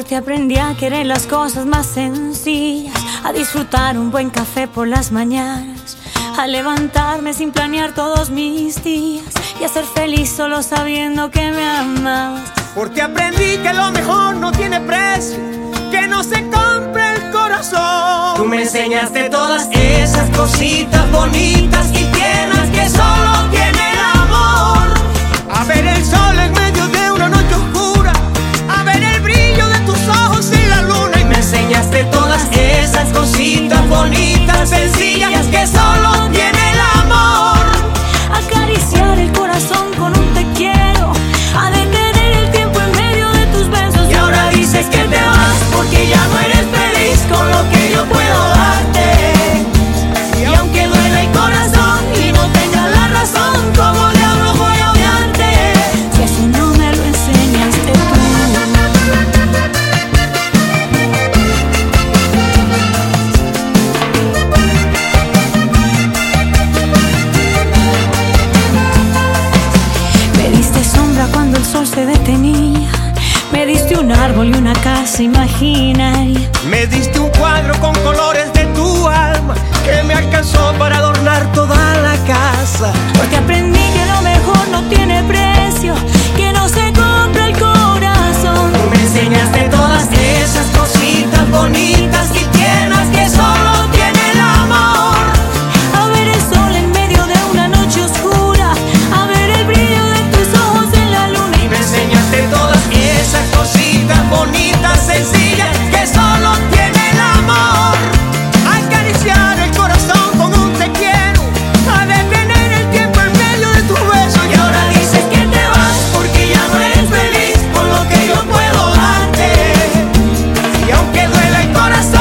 ti aprendí a querer las cosas más sencillas, a disfrutar un buen café por las mañanas, a levantarme sin planear todos mis días y a ser feliz solo sabiendo que me amas. Por ti aprendí que lo mejor no tiene precio, que no se compra el corazón. Tú me enseñaste todas esas cositas bonitas y tiernas que solo tiene el amor. A ver el sol en medio de una noche oscura, a ver el brillo de tus ojos en la luna. Y me enseñaste todas esas cositas bonitas, sencillas que solo tiene el amor. Acariciar el corazón con un te quiero, a detener el tiempo en medio de tus besos. Y ahora dices que te vas porque ya no eres feliz con lo que yo puedo darte. Y aunque duele el corazón y no tenga la razón, ¿cómo diablos voy a odiarte? Si eso no me lo enseñaste tú. Me diste sombra cuando el sol se detenía, me diste un árbol y una casa imaginaria. Me diste un cuadro con colores de tu alma que me alcanzó para adornar toda la casa. Porque aprendí que lo mejor no tiene precio, que no se compra el corazón. Tú me enseñaste todas esas cositas bonitas y tiernas que solo tiene el amor. A ver el sol en medio de una noche oscura, a ver el brillo de tus ojos en la luna. Y me enseñaste todas esas cositas bonitas, sencillas que solo tiene el amor. Acariciar el corazón con un te quiero, a detener el tiempo en medio de tus besos. Y ahora dices que te vas porque ya no eres feliz con lo que yo puedo darte. Y aunque duela el corazón